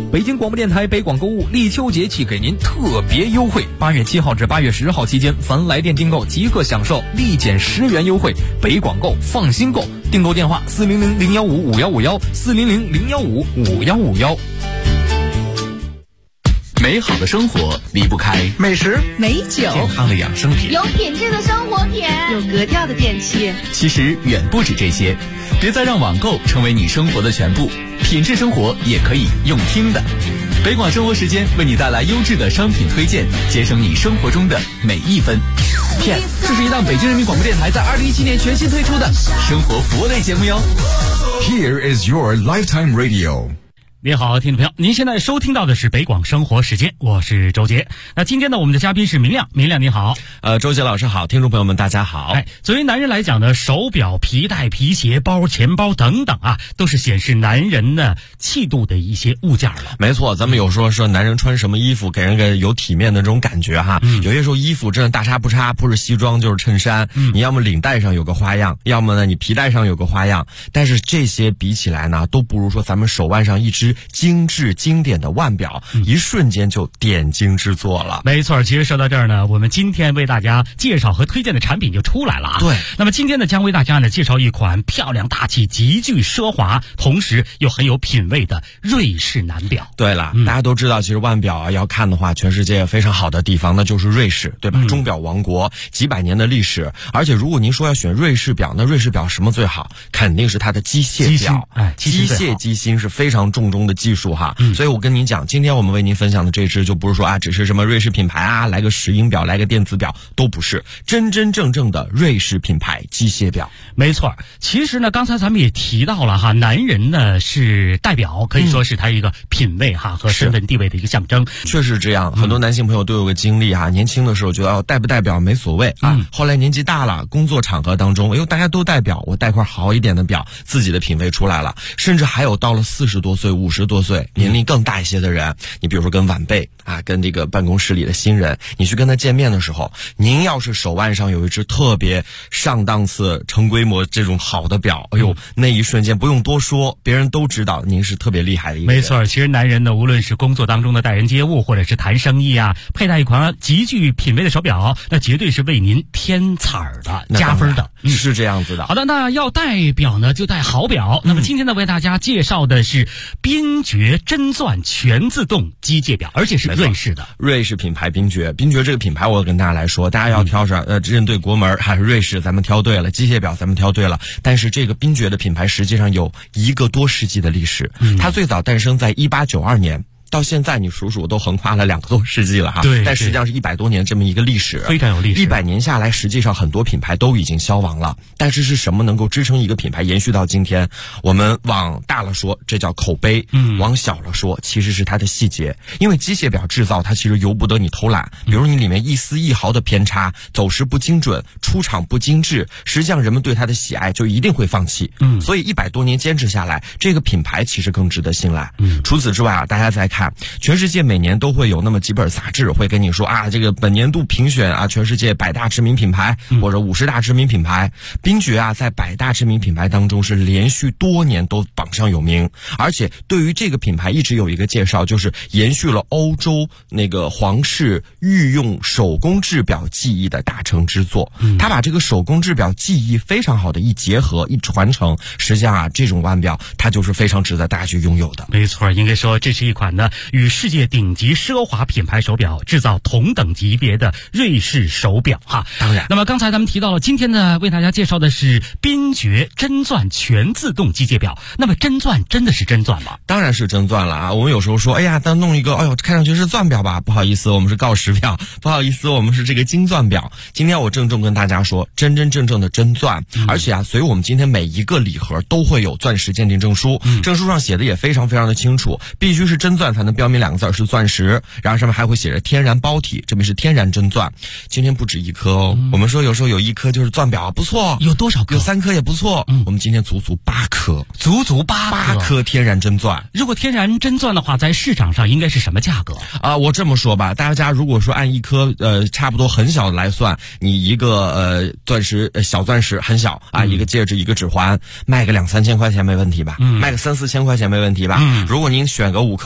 北京广播电台北广购物立秋节气给您特别优惠，8月7号至8月10号期间，凡来电订购即可享受立减10元优惠。北广购，放心购，订购电话400-015-5151，400-015-5151。 美好的生活离不开美食、 美酒、 健康的养生品， 有品质的生活品， 有格调的电器。 其实远不止这些，别再让网购成为你生活的全部，品质生活也可以用听的。北广生活时间为你带来优质的商品推荐，节省你生活中的每一分。P.S. 这是一档北京人民广播电台在2017年全新推出的生活服务类节目哟。 Here is your lifetime radio。 你好，听众朋友，您现在收听到的是北广生活时间，我是周杰。那今天呢，我们的嘉宾是明亮，明亮你好。 周杰老师好，听众朋友们大家好。 作为男人来讲呢，手表、皮带、皮鞋、包、钱包等等啊，都是显示男人的气度的一些物件了。 没错，咱们有说男人穿什么衣服给人个有体面的这种感觉哈。有些时候衣服真的大差不差，不是西装就是衬衫，你要么领带上有个花样，要么呢你皮带上有个花样，但是这些比起来呢，都不如说咱们手腕上一只精致经典的腕表，一瞬间就点睛之作了。 没错，其实说到这儿呢，我们今天为大家介绍和推荐的产品就出来了啊。 对， 那么今天呢，将为大家呢介绍一款漂亮大气、极具奢华，同时又很有品味的瑞士男表。 对了，大家都知道，其实腕表啊要看的话，全世界非常好的地方那就是瑞士，对吧？钟表王国，几百年的历史。而且如果您说要选瑞士表，那瑞士表什么最好？肯定是它的机械表。机械机芯是非常重中的技术哈。所以我跟您讲，今天我们为您分享的这支就不是说啊，只是什么瑞士品牌啊，来个石英表，来个电子表，都不是，真真正正的瑞士品牌机械表。 没错，其实呢，刚才咱们也提到了哈，男人呢是戴表，可以说是他一个品味哈和身份地位的一个象征。 确实这样，很多男性朋友都有个经历哈，年轻的时候觉得戴不戴表没所谓啊，后来年纪大了，工作场合当中，大家都戴表，我戴块好一点的表，自己的品味出来了。甚至还有到了40多岁、50多岁，年龄更大一些的人，你比如说跟晚辈啊，跟这个办公室里的新人，你去跟他见面的时候，您要是手腕上有一只特别上档次、成规模这种好的表，哎呦，那一瞬间不用多说，别人都知道您是特别厉害的一个人。 没错，其实男人呢，无论是工作当中的待人接物，或者是谈生意啊，佩戴一款极具品味的手表，那绝对是为您添彩儿的、加分的。 是这样子的。 好的，那要戴表呢，就戴好表。那么今天呢，为大家介绍的是宾爵真钻全自动机械表，而且是瑞士的。 瑞士品牌宾爵这个品牌，我跟大家来说，大家要挑上认对国门还是瑞士，咱们挑对了，机械表咱们挑对了。但是这个宾爵的品牌实际上有1个多世纪的历史，它最早诞生在1892年。到现在你数数都横跨了2个多世纪了哈， 对， 但实际上是100多年这么一个历史， 非常有历史。 100年下来，实际上很多品牌都已经消亡了，但是什么能够支撑一个品牌延续到今天？我们往大了说，这叫口碑；往小了说，其实是它的细节。因为机械表制造它其实由不得你偷懒，比如你里面一丝一毫的偏差，走时不精准，出厂不精致，实际上人们对它的喜爱就一定会放弃。所以100多年坚持下来，这个品牌其实更值得信赖。除此之外啊，大家再看。全世界每年都会有那么几本杂志会跟你说啊，这个本年度评选啊，全世界100大知名品牌或者50大知名品牌。宾爵啊，在100大知名品牌当中是连续多年都榜上有名，而且对于这个品牌一直有一个介绍，就是延续了欧洲那个皇室御用手工制表技艺的大成之作。他把这个手工制表技艺非常好的一结合一传承，实际上啊，这种腕表它就是非常值得大家去拥有的。 没错，应该说这是一款呢与世界顶级奢华品牌手表制造同等级别的瑞士手表哈。 当然， 那么刚才咱们提到了，今天呢为大家介绍的是宾爵真钻全自动机械表。那么真钻真的是真钻吗？ 当然是真钻了啊！我们有时候说，哎呀，咱弄一个，哎呦，看上去是钻表吧？不好意思，我们是锆石表，不好意思，我们是这个金钻表。今天我郑重跟大家说，真真正正的真钻，而且啊，所以我们今天每一个礼盒都会有钻石鉴定证书，证书上写的也非常非常的清楚，必须是真钻才能标明2个字是钻石，然后上面还会写着天然包体，证明是天然真钻。今天不止1颗哦，我们说有时候有1颗就是钻表，不错。 有多少颗？ 有3颗也不错。我们今天足足8颗， 足足8 颗天然真钻。 如果天然真钻的话，在市场上应该是什么价格啊？我这么说吧，大家如果说按1颗差不多很小的来算，你一个钻石小钻石很小啊，一个戒指一个指环，卖个2、3千块钱没问题吧？卖个3、4千块钱没问题吧？如果您选个5颗8颗。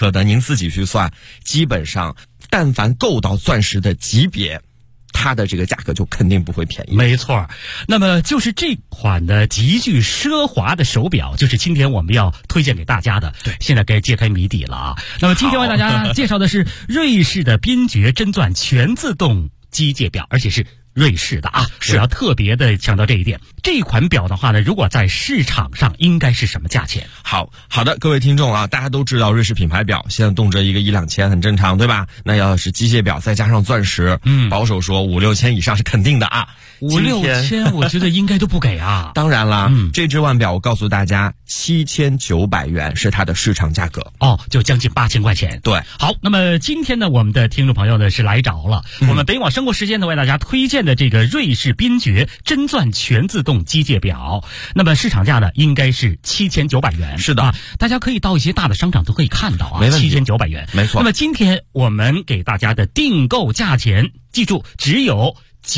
克的，您自己去算，基本上但凡够到钻石的级别，它的这个价格就肯定不会便宜。 没错，那么就是这款的极具奢华的手表，就是今天我们要推荐给大家的。对，现在该揭开谜底了啊！那么今天为大家介绍的是瑞士的宾爵真钻全自动机械表，而且是瑞士的啊，我要特别的强调这一点。这款表的话呢，如果在市场上应该是什么价钱？ 好的，各位听众啊，大家都知道瑞士品牌表现在动辄一个1-2千很正常，对吧？那要是机械表再加上钻石，保守说5-6千以上是肯定的啊。 5-6千我觉得应该都不给啊。 当然啦，这只腕表我告诉大家，7900元是它的市场价格。 哦，就将近8000块钱。 对， 好，那么今天呢，我们的听众朋友呢是来着了，我们北广生活时间呢为大家推荐的这个瑞士宾爵真钻全自动机械表，那么市场价呢应该是7900元。 是的， 大家可以到一些大的商场都可以看到啊， 没问题 ，7900元， 没错。 那么今天我们给大家的订购价钱，记住只有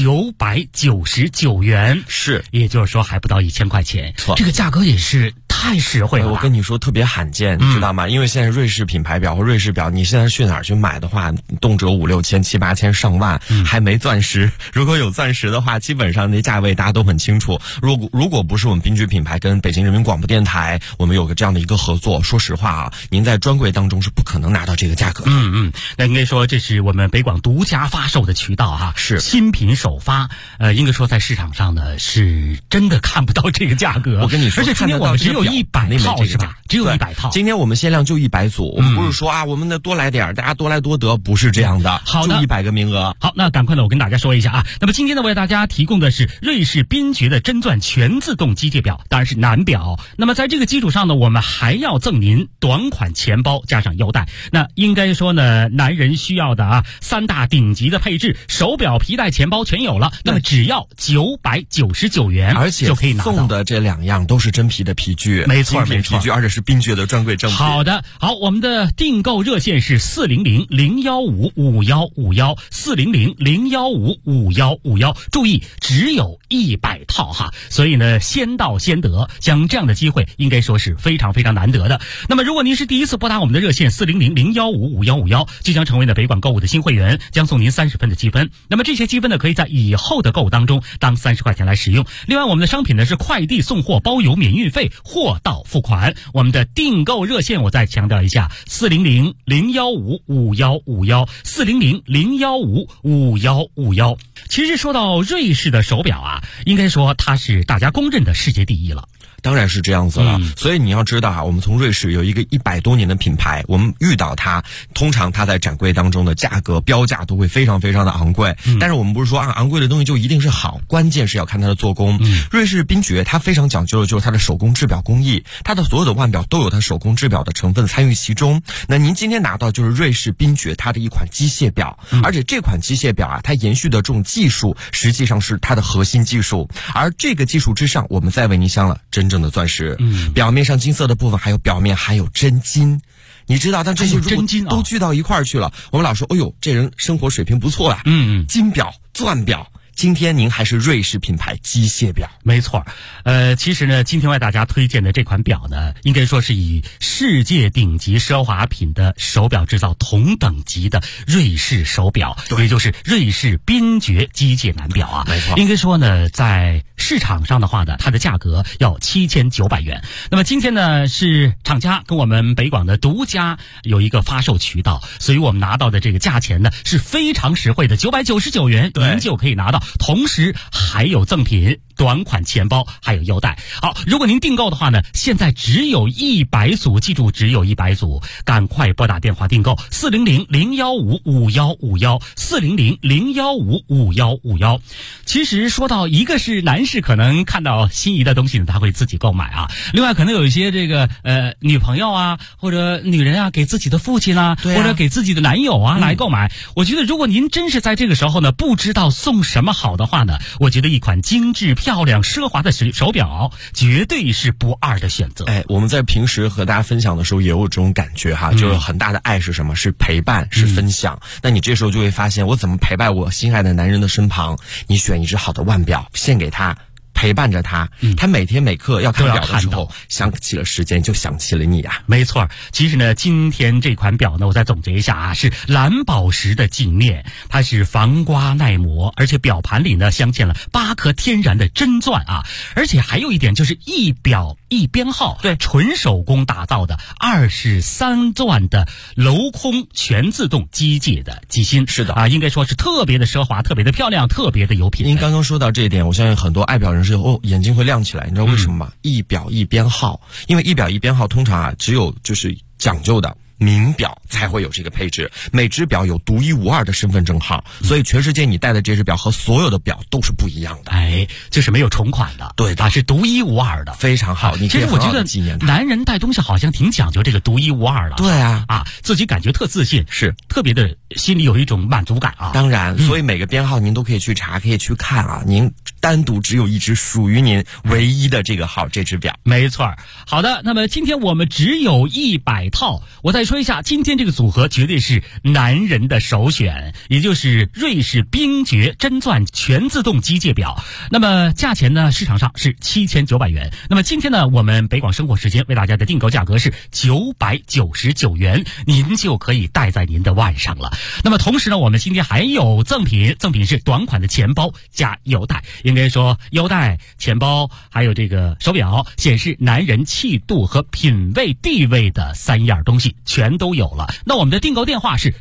999元， 是， 也就是说还不到1000块钱，这个价格也是太实惠了。 我跟你说特别罕见，你知道吗？因为现在瑞士品牌表和瑞士表，你现在去哪儿去买的话，动辄5-6千、7-8千上万，还没钻石。如果有钻石的话，基本上那价位大家都很清楚。如果不是我们宾爵品牌跟北京人民广播电台，我们有个这样的一个合作，说实话啊，您在专柜当中是不可能拿到这个价格的。 那应该说这是我们北广独家发售的渠道哈， 是新品首发。应该说在市场上呢是真的看不到这个价格。 我跟你说， 而且今天我们只有100套是吧？只有100套。 今天我们限量就100组，我们不是说啊，我们的多来点，大家多来多得，不是这样的。 好的， 就100个名额。 好，那赶快的我跟大家说一下啊。那么今天呢，为大家提供的是瑞士宾爵的真钻全自动机械表，当然是男表。那么在这个基础上呢，我们还要赠您短款钱包加上腰带。那应该说呢，男人需要的啊3大顶级的配置，手表、皮带、钱包全有了。那么只要999元， 而且就可以拿到。 送的这2样都是真皮的皮具， 没错， 精品皮具，而且是宾爵的专柜正品。 好的，好，我们的订购热线是400-015-5151，400-015-5151。注意，只有100套哈，所以呢，先到先得，像这样的机会应该说是非常非常难得的。那么，如果您是第一次拨打我们的热线400-015-5151，即将成为呢北广购物的新会员，将送您30分的积分。那么这些积分呢，可以在以后的购物当中当30块钱来使用。另外，我们的商品呢是快递送货包邮免运费，货到付款。我们的订购热线我再强调一下，400-015-5151，400-015-5151。其实说到瑞士的手表啊，应该说它是大家公认的世界第一了。 当然是这样子了，所以你要知道啊，我们从瑞士有一个100多年的品牌，我们遇到它，通常它在展柜当中的价格标价都会非常非常的昂贵。但是我们不是说啊，昂贵的东西就一定是好，关键是要看它的做工。瑞士宾爵它非常讲究的就是它的手工制表工艺，它的所有的腕表都有它手工制表的成分参与其中。那您今天拿到就是瑞士宾爵它的一款机械表，而且这款机械表啊，它延续的这种技术实际上是它的核心技术，而这个技术之上，我们再为您镶了真正的钻石。表面上金色的部分表面还有真金，你知道，但这些如果都聚到一块儿去了，我们老说，哎呦，这人生活水平不错啊。金表、钻表。今天您还是瑞士品牌机械表， 没错。其实呢，今天为大家推荐的这款表呢，应该说是以世界顶级奢华品的手表制造同等级的瑞士手表，也就是瑞士宾爵机械男表啊。 没错， 应该说呢，在市场上的话呢，它的价格要7900元。那么今天呢，是厂家跟我们北广的独家有一个发售渠道，所以我们拿到的这个价钱呢是非常实惠的，999元您就可以拿到。同时还有赠品短款钱包还有腰带。好，如果您订购的话呢，现在只有100组，记住只有100组，赶快拨打电话订购400-015-5151，400-015-5151。其实说到一个是男士可能看到心仪的东西呢，他会自己购买啊，另外可能有一些这个女朋友啊或者女人啊给自己的父亲啊，或者给自己的男友啊来购买。我觉得如果您真是在这个时候呢不知道送什么好的话呢，我觉得一款精致漂亮奢华的手表绝对是不二的选择。 我们在平时和大家分享的时候也有这种感觉哈，就是很大的爱是什么？是陪伴，是分享。那你这时候就会发现，我怎么陪伴我心爱的男人的身旁？你选一只好的腕表献给他， 陪伴着他，他每天每刻要看表的时候，想起了时间就想起了你啊。 没错，其实呢，今天这款表呢，我再总结一下啊，是蓝宝石的镜面，它是防刮耐磨，而且表盘里呢镶嵌了8颗天然的真钻啊，而且还有一点就是一表一编号，对，纯手工打造的23钻的镂空全自动机械的机芯， 是的啊，应该说是特别的奢华，特别的漂亮，特别的有品。 您刚刚说到这一点，我相信很多爱表人士眼睛会亮起来，你知道为什么吗？一表一编号，因为一表一编号通常啊只有就是讲究的名表才会有这个配置，每只表有独一无二的身份证号，所以全世界你戴的这只表和所有的表都是不一样的。 哎，就是没有重款的， 对的， 它是独一无二的， 非常好。你可以很好地纪念它。 其实我觉得男人戴东西好像挺讲究这个独一无二的。 对啊， 自己感觉特自信， 是特别的心里有一种满足感啊。 当然，所以每个编号您都可以去查，可以去看啊。您单独只有一只属于您唯一的这个号，这只表。 没错。好的，那么今天我们只有100套，我再说一下，今天这个组合绝对是男人的首选，也就是瑞士冰爵真钻全自动机械表。那么价钱呢，市场上是7900元。那么今天呢，我们北广生活时间为大家的订购价格是999元，您就可以戴在您的腕上了。那么同时呢，我们今天还有赠品是短款的钱包加腰带。应该说腰带、钱包还有这个手表，显示男人气度和品味地位的3样东西全都有了。那我们的订购电话是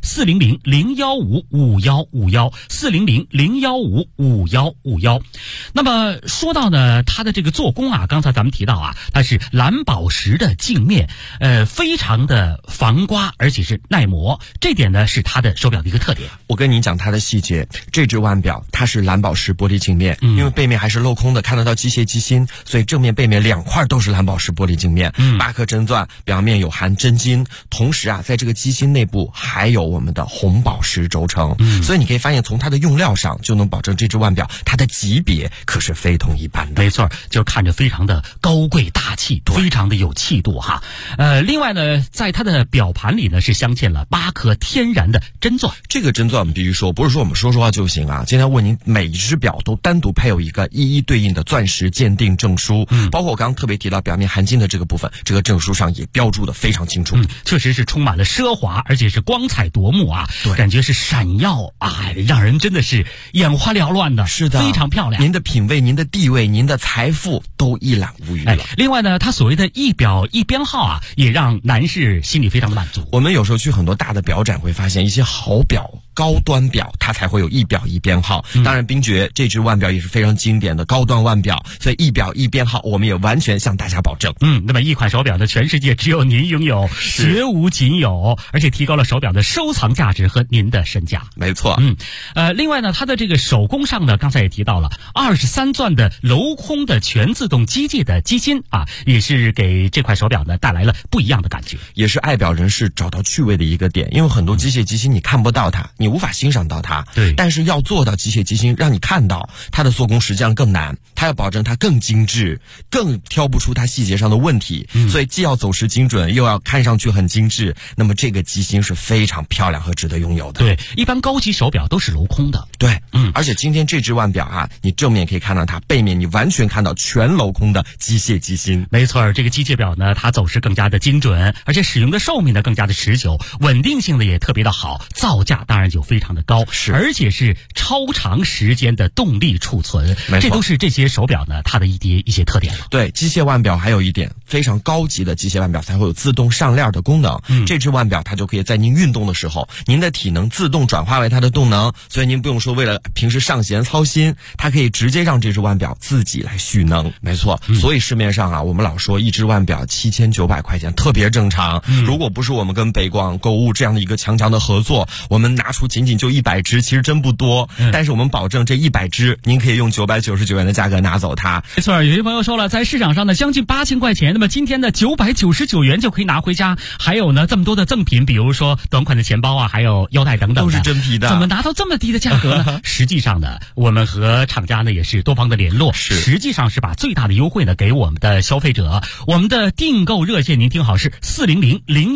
400-015-5151，400-015-5151。那么说到呢，它的这个做工啊，刚才咱们提到啊，它是蓝宝石的镜面，非常的防刮，而且是耐磨，这点呢是它的手表的一个特点。 我跟你讲它的细节，这只腕表它是蓝宝石玻璃镜面，因为背面还是镂空的，看得到机械机芯，所以正面背面2块都是蓝宝石玻璃镜面，8颗真钻，表面有含真金，同时啊，在这个机芯内部还有我们的红宝石轴承，所以你可以发现从它的用料上就能保证这只腕表它的级别可是非同一般的。 没错，就看着非常的高贵大气，非常的有气度哈。另外呢，在它的表盘里呢是镶嵌了8颗天然的真钻。 这个真钻我们必须说，不是说我们说话就行啊。今天问您，每一只表都单独配有一个一一对应的钻石鉴定证书，包括我刚刚特别提到表面含金的这个部分，这个证书上也标注的非常清楚。 确实是充满了奢华，而且是光彩夺目啊，感觉是闪耀啊，让人真的是眼花缭乱的。 是的， 非常漂亮。 您的品味、您的地位、您的财富都一览无余了。 另外呢，它所谓的一表一编号啊，也让男士心里非常的满足。 我们有时候去很多大的表展会发现，一些好表、高端表它才会有一表一编号。当然冰爵这只腕表也是非常经典的高端腕表，所以一表一编号我们也完全向大家保证。 那么一款手表呢，全世界只有您拥有，绝无仅有，而且提高了手表的收藏价值和您的身价。 没错。 另外呢，它的这个手工上呢，刚才也提到了23钻的镂空的全自动机械的机芯啊，也是给这块手表呢带来了不一样的感觉， 也是爱表人士找到趣味的一个点。因为很多机械机芯你看不到它，你无法欣赏到它， 对， 但是要做到机械机芯让你看到它的做工，实际上更难。它要保证它更精致，更挑不出它细节上的问题，所以既要走时精准，又要看上去很精致。那么这个机芯是非常漂亮和值得拥有的。 对，一般高级手表都是镂空的。 对，而且今天这只腕表啊，你正面可以看到它，背面你完全看到全镂空的机械机芯。 没错，这个机械表呢，它走势更加的精准，而且使用的寿命呢更加的持久，稳定性呢也特别的好，造价当然就非常的高，而且是超长时间的动力储存，这都是这些手表呢它的一些特点了。 对，机械腕表还有一点非常高级的机械腕表才会有自动上链的功能。这只腕表它就可以在您运动的时候，您的体能自动转化为它的动能，所以您不用说为了平时上弦操心，它可以直接让这只腕表自己来蓄能。没错，所以市面上啊，我们老说一只腕表7900块钱特别正常。如果不是我们跟北广购物这样的一个强的合作，我们拿出仅仅就100只，其实真不多，但是我们保证这100只您可以用999元的价格拿走它。 没错，有些朋友说了，在市场上呢将近8000块钱，那么今天呢999元就可以拿回家，还有呢这么多的赠品，比如说短款的钱包啊，还有腰带等等， 都是真皮的， 怎么拿到这么低的价格呢？实际上呢，我们和厂家呢也是多方的联络，实际上是把最大的优惠呢给我们的消费者。我们的订购热线您听好，是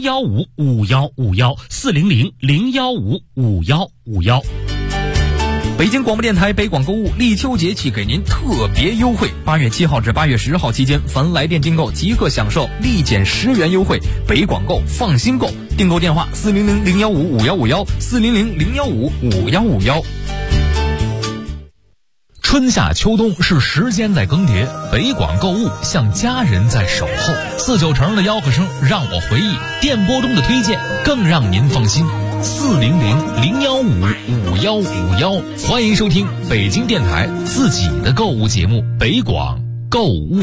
400-015-5151，400-015-5151。 北京广播电台北广购物立秋节气给您特别优惠，8月7号至8月10号期间，凡来电订购即可享受立减10元优惠。北广购，放心购。订购电话400-015-5151，400-015-5151。 春夏秋冬是时间在更迭，北广购物像家人在守候。49成的吆喝声让我回忆，电波中的推荐更让您放心。400-015-5151，欢迎收听北京电台自己的购物节目北广购物。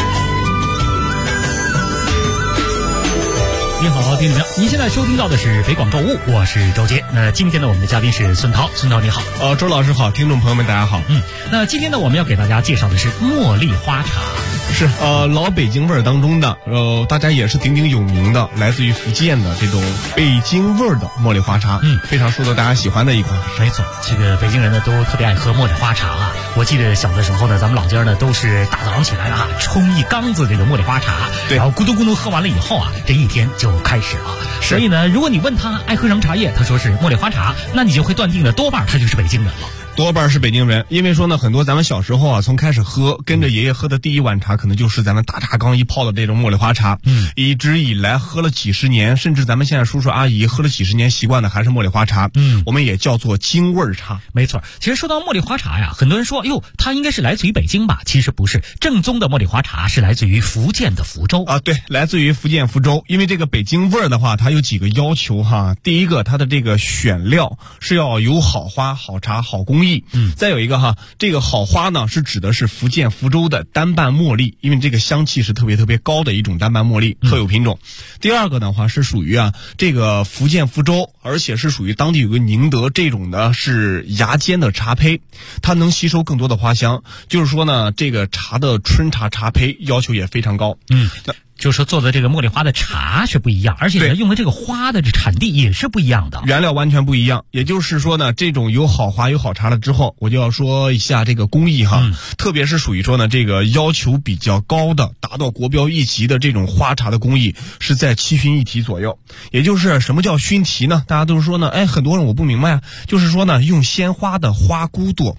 您好，听众朋友，您现在收听到的是北广购物，我是周杰。那今天呢，我们的嘉宾是孙涛，孙涛你好。 周老师好，听众朋友们大家好。 那今天呢，我们要给大家介绍的是茉莉花茶。 是老北京味儿当中的大家也是鼎鼎有名的，来自于福建的这种北京味儿的茉莉花茶，非常受到大家喜欢的一款。 没错，这个北京人呢都特别爱喝茉莉花茶啊。我记得小的时候呢，咱们老家呢都是大早上起来啊，冲一缸子这个茉莉花茶，然后咕嘟咕嘟喝完了以后啊，这一天就开始了。所以呢，如果你问他爱喝什么茶叶，他说是茉莉花茶，那你就会断定的多半他就是北京人了。 多半是北京人，因为说呢，很多咱们小时候啊，从开始喝，跟着爷爷喝的第一碗茶，可能就是咱们大茶缸一泡的这种茉莉花茶。一直以来喝了几十年，甚至咱们现在叔叔阿姨喝了几十年，习惯的还是茉莉花茶。我们也叫做京味儿茶。 没错，其实说到茉莉花茶呀，很多人说，哟，它应该是来自于北京吧？其实不是，正宗的茉莉花茶是来自于福建的福州啊。对，来自于福建福州。因为这个北京味儿的话，它有几个要求哈。第一个，它的这个选料是要有好花、好茶、好工艺。再有一个哈，这个好花呢是指的是福建福州的单瓣茉莉，因为这个香气是特别特别高的一种单瓣茉莉，特有品种。第二个的话是属于这个福建福州，而且是属于当地有个宁德这种的是芽尖的茶胚，它能吸收更多的花香，就是说呢，这个茶的春茶茶胚要求也非常高。 就是说做的这个茉莉花的茶是不一样，而且呢用的这个花的这产地也是不一样的， 原料完全不一样。也就是说呢，这种有好花有好茶了之后，我就要说一下这个工艺哈，特别是属于说呢这个要求比较高的，达到国标一级的这种花茶的工艺是在7熏1提左右。也就是什么叫熏提呢？大家都是说呢，很多人我不明白啊，就是说呢用鲜花的花骨朵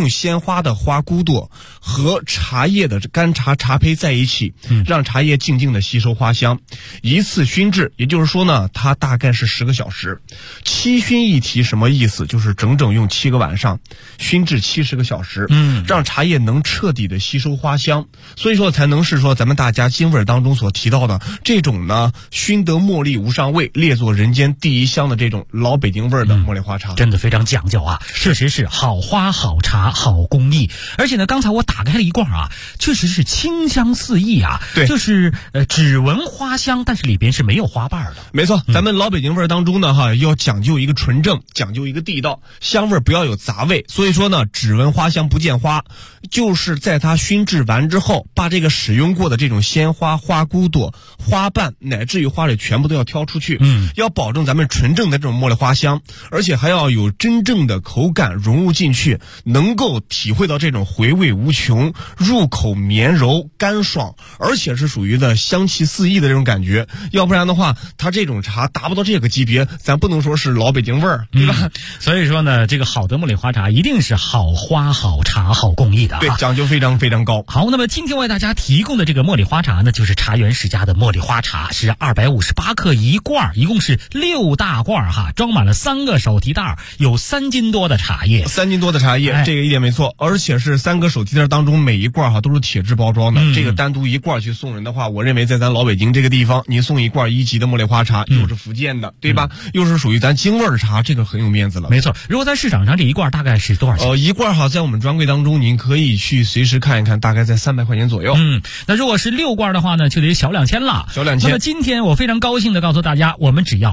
和茶叶的干茶茶胚在一起，让茶叶静静的吸收花香，一次熏制，也就是说呢，它大概是10个小时。7熏1提什么意思？就是整整用7个晚上熏制70个小时，让茶叶能彻底的吸收花香，所以说才能是说咱们大家京味当中所提到的这种呢，熏得茉莉无上味，列作人间第一香的这种老北京味的茉莉花茶， 真的非常讲究啊！确实是好花好茶好工艺，而且呢，刚才我打开了一罐啊，确实是清香四溢啊， 对， 就是只闻花香，但是里边是没有花瓣的。 没错，咱们老北京味当中呢要讲究一个纯正，讲究一个地道，香味不要有杂味。所以说呢，只闻花香不见花，就是在它熏制完之后，把这个使用过的这种鲜花、花骨朵、花瓣乃至于花蕊全部都要挑出去，要保证咱们纯正的这种茉莉花香，而且还要有真正的口感融入进去，能够体会到这种回味无穷，入口绵柔干爽，而且是属于的香气四溢的这种感觉。要不然的话，它这种茶达不到这个级别，咱不能说是老北京味儿，对吧？ 所以说呢，这个好的茉莉花茶一定是好花好茶好工艺的， 对，讲究非常非常高。 好，那么今天为大家提供的这个茉莉花茶呢，就是茶园世家的茉莉花茶，是258克一罐，一共是6大罐哈，装满了3个手提袋，有3斤多的茶叶 ，3斤多的茶叶，这个一点没错，而且是3个手提袋当中每一罐都是铁质包装的，这个单独一罐去送人的话，我认为在咱老北京这个地方，你送一罐1级的茉莉花茶，又是福建的，对吧？又是属于咱京味儿茶，这个很有面子了。 没错，如果在市场上这一罐大概是多少钱？ 一罐在我们专柜当中您可以去随时看一看，大概在300块钱左右。 那如果是6罐的话呢，就得小2000了。 小2000。 那么今天我非常高兴的告诉大家，我们只要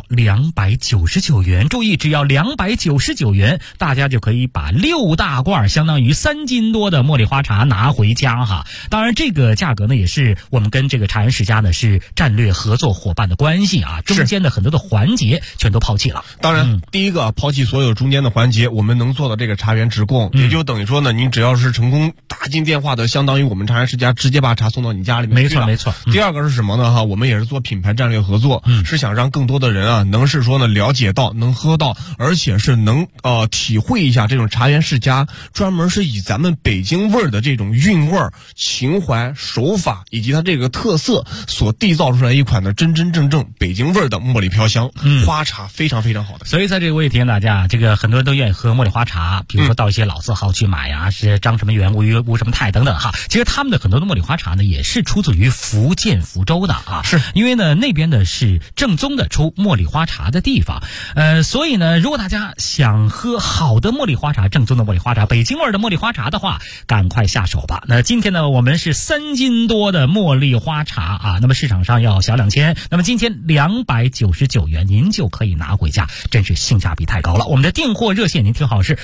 299元，注意，只要299元，大家就可以把6大罐，相当于3斤多的茉莉花茶拿回家哈。当然，这个价格呢，也是我们跟这个茶园世家呢是战略合作伙伴的关系啊，中间的很多的环节全都抛弃了。 当然，第一个抛弃所有中间的环节，我们能做到这个茶园直供，也就等于说呢，您只要是成功打进电话的，相当于我们茶园世家直接把茶送到你家里面去了。 没错。 第二个是什么呢？我们也是做品牌战略合作，是想让更多的人能是说呢了解到，能喝到，而且是能体会一下这种茶园世家专门是以咱们北京味儿的这种韵味、情怀、手法以及它这个特色所缔造出来一款的真真正正北京味儿的茉莉飘香花茶，非常非常好的。 所以在这个我也提醒大家，这个很多人都愿意喝茉莉花茶，比如说到一些老字号去买呀，是张什么元、吴什么泰等等哈。其实他们的很多的茉莉花茶呢，也是出自于福建福州的啊， 是因为呢那边呢是正宗的出茉莉花茶的地方，所以呢，如果大家想喝好的茉莉花茶，正宗的茉莉花茶，北京味的茉莉花茶的话，赶快下手吧。那今天呢，我们是3斤多的茉莉花茶啊，那么市场上要小2000，那么今天299元您就可以拿回家，真是性价比太高了。我们的订货热线您听好是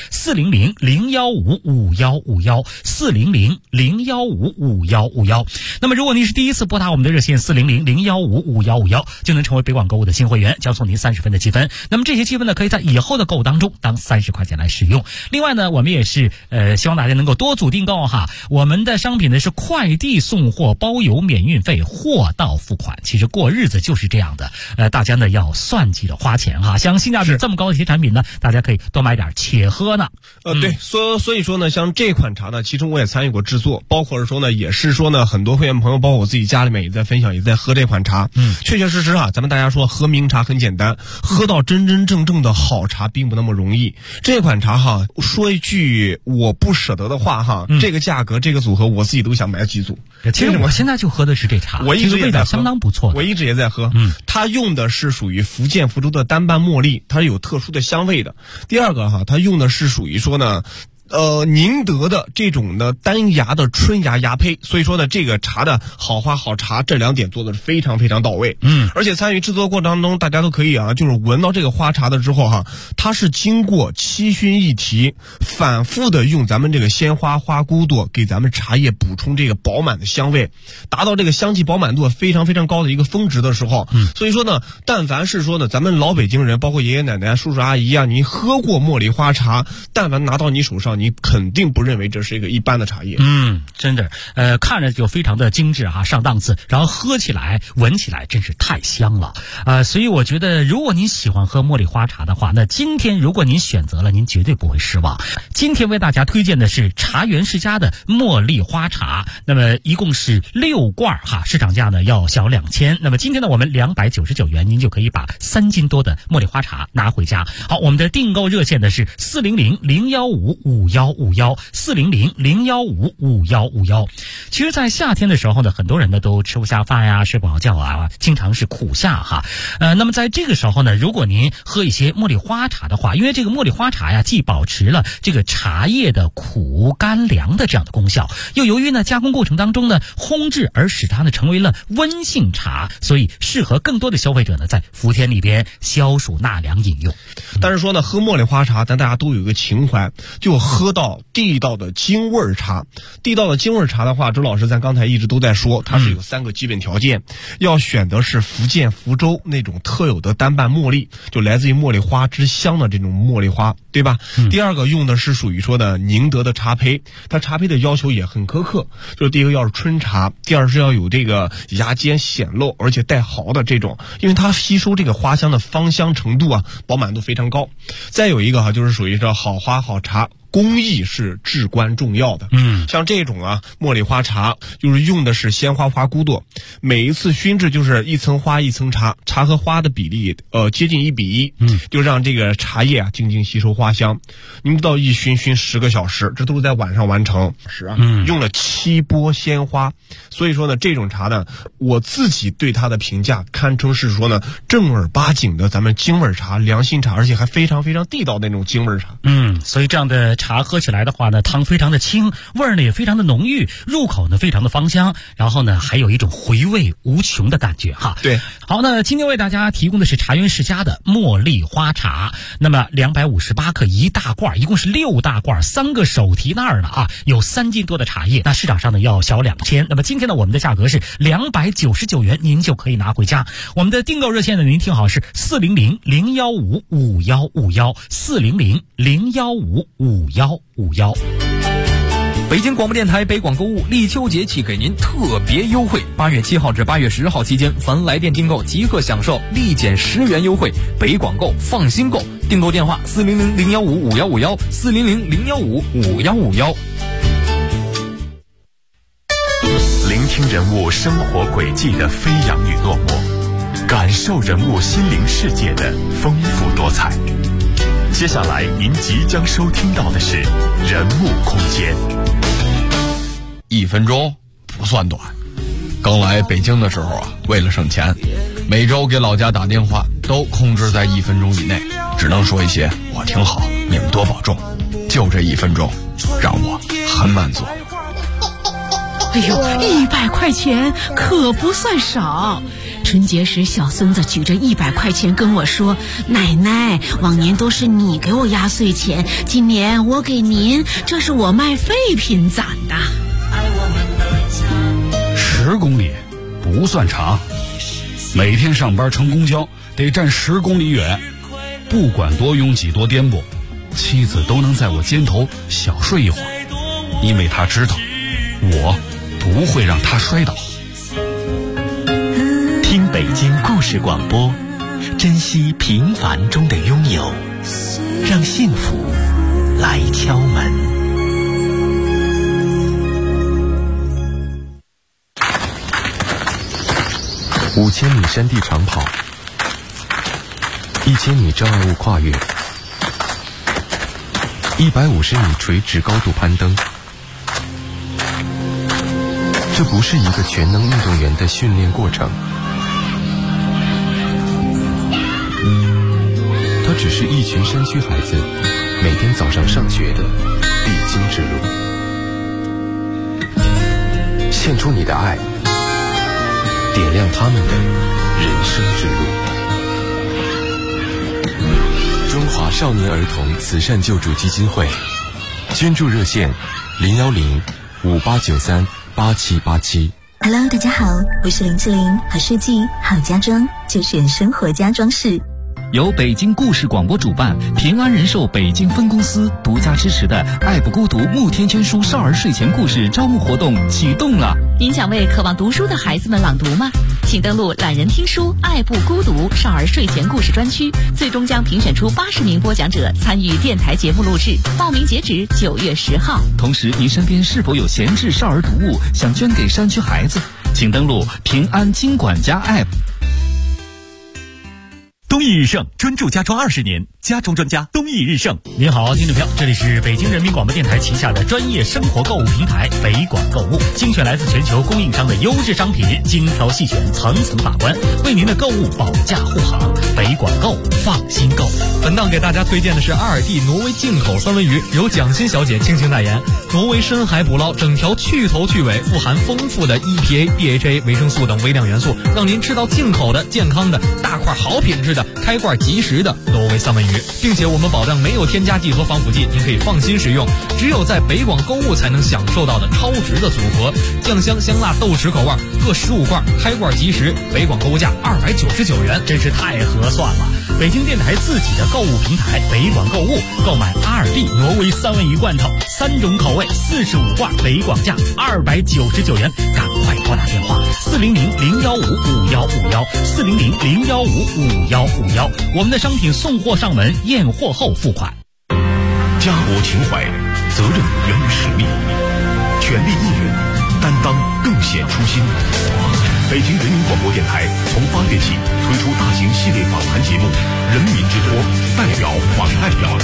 400-015-5151，400-015-5151。那么如果您是第一次拨打我们的热线400-015-5151，就能成为北广购物的新会员，将送您30分的积分。那么这些积分呢，可以在以后的购物当中当30块钱来使用。另外呢，我们也是希望大家能够多组订购哈。我们的商品呢是快递送货包邮免运费，货到付款。其实过日子就是这样的，大家呢要算计着花钱哈。像性价比这么高的一些产品呢，大家可以多买点且喝呢。 对，所以说呢，像这款茶呢，其实我也参与过制作，包括是说呢，也是说呢，很多会员朋友，包括我自己家里面也在分享，也在喝这款茶。确确实实咱们大家说喝名茶很简单，喝到真真正正的好茶并不那么容易。这款茶说一句我不舍得的话这个价格这个组合我自己都想买几组。 其实我现在就喝的是这茶， 我一直也在喝， 相当不错， 我一直也在喝。它用的是属于福建福州的单瓣茉莉，它是有特殊的香味的。第二个它用的是属于说呢宁德的这种的单芽的春芽芽胚，所以说呢，这个茶的好花好茶这2点做的是非常非常到位。而且参与制作过程当中，大家都可以就是闻到这个花茶的之后它是经过7熏1提，反复的用咱们这个鲜花花骨朵给咱们茶叶补充这个饱满的香味，达到这个香气饱满度非常非常高的一个峰值的时候，所以说呢，但凡是说呢，咱们老北京人，包括爷爷奶奶、叔叔阿姨您喝过茉莉花茶，但凡拿到你手上，你肯定不认为这是一个一般的茶叶。 真的，看着就非常的精致上档次，然后喝起来、闻起来真是太香了。所以我觉得，如果您喜欢喝茉莉花茶的话，那今天如果您选择了，您绝对不会失望。今天为大家推荐的是茶园世家的茉莉花茶，那么一共是6罐市场价呢要小2000。那么今天呢，我们299元，您就可以把3斤多的茉莉花茶拿回家。好，我们的订购热线呢是400-015-5151，400-015-5151。其实在夏天的时候呢，很多人呢都吃不下饭呀，睡不好觉经常是苦夏那么在这个时候呢，如果您喝一些茉莉花茶的话，因为这个茉莉花茶呀，既保持了这个茶叶的苦甘凉的这样的功效，又由于呢加工过程当中呢烘制而使它呢成为了温性茶，所以适合更多的消费者呢在伏天里边消暑纳凉饮用。 但是说呢，喝茉莉花茶，咱大家都有一个情怀，就喝到地道的京味茶。地道的京味茶的话，周老师咱刚才一直都在说，它是有3个基本条件，要选的是福建福州那种特有的单瓣茉莉，就来自于茉莉花之乡的这种茉莉花，对吧？第二个用的是属于说的宁德的茶胚，它茶胚的要求也很苛刻，就是第一个要是春茶，第二是要有这个芽尖显露而且带毫的这种，因为它吸收这个花香的芳香程度饱满度非常高。再有一个就是属于这好花好茶，工艺是至关重要的。像这种茉莉花茶，就是用的是鲜花花骨朵，每一次熏制就是一层花一层茶，茶和花的比例接近1比1，就让这个茶叶静静吸收花香。您知道一熏10个小时，这都是在晚上完成。用了7波鲜花，所以说呢，这种茶呢，我自己对它的评价堪称是说呢，正儿八经的咱们京味茶、良心茶，而且还非常非常地道的那种京味茶。 所以这样的茶喝起来的话呢，汤非常的清，味儿呢也非常的浓郁，入口呢非常的芳香，然后呢还有一种回味无穷的感觉对， 好，那今天为大家提供的是茶园世家的茉莉花茶，那么258克1大罐，一共是6大罐，3个手提袋呢有3斤多的茶叶，那市场上呢要小2000。那么今天呢我们的价格是299元，您就可以拿回家。我们的订购热线呢，您听好是400-015-5151，400-015-5151。 北京广播电台北广购物立秋节气给您特别优惠，8月7号至8月10号期间，凡来电订购即可享受立减10元优惠。北广购，放心购。订购电话400-015-5151，400-015-5151。 聆听人物生活轨迹的飞扬与落寞，感受人物心灵世界的丰富多彩。接下来您即将收听到的是人物空间。 1分钟不算短，刚来北京的时候啊，为了省钱，每周给老家打电话都控制在1分钟以内，只能说一些我挺好，你们多保重。就这1分钟让我很满足。 哎呦，100块钱可不算少。春节时，小孙子举着100块钱跟我说：“奶奶，往年都是你给我压岁钱，今年我给您，这是我卖废品攒的。 ”10公里不算长，每天上班乘公交得站10公里远，不管多拥挤多颠簸，妻子都能在我肩头小睡一会儿，因为她知道我不会让她摔倒。 听北京故事广播，珍惜平凡中的拥有，让幸福来敲门。 5000米山地长跑，1000米障碍物跨越，150米垂直高度攀登。这不是一个全能运动员的训练过程，它只是一群山区孩子每天早上上学的必经之路。献出你的爱，点亮他们的人生之路。中华少年儿童慈善救助基金会，捐助热线010-5893-8787。 Hello， 大家好，我是林志玲，好设计好家装就选生活家装饰。 由北京故事广播主办，平安人寿北京分公司独家支持的爱不孤独慕天捐书少儿睡前故事招募活动启动了。 您想为渴望读书的孩子们朗读吗？请登录懒人听书爱不孤独少儿睡前故事专区，最终将评选出80名播讲者参与电台节目录制，报名截止9月10号。 同时，您身边是否有闲置少儿读物想捐给山区孩子？请登录平安金管家 App。 东义日盛专注家装20年，家装专家东义日盛。 您好，听众朋友，这里是北京人民广播电台旗下的专业生活购物平台北广购物，精选来自全球供应商的优质商品，精挑细选，层层把关，为您的购物保驾护航。北广购，放心购。 本档给大家推荐的是阿尔蒂挪威进口三文鱼，由蒋欣小姐倾情代言。挪威深海捕捞，整条去头去尾，富含丰富的 EPA、DHA、维生素等微量元素，让您吃到进口的、健康的、大块好品质的、开罐即食的挪威三文鱼，并且我们保证没有添加剂和防腐剂，您可以放心食用。只有在北广购物才能享受到的超值的组合，酱香香辣豆豉口味各15罐，开罐即食，北广购物价299元， 真是太合算了。北京电台自己的购物平台北广购物，购买阿尔蒂挪威三文鱼罐头，3种口味，45罐，北广价299元，赶快拨打电话400-015-5151，400-015-5151，我们的商品送货上门，验货后付款。 家国情怀，责任源于使命，全力应援，担当更显初心。北京人民广播电台从8月起推出大型系列访谈节目《人民之托》，代表访代表。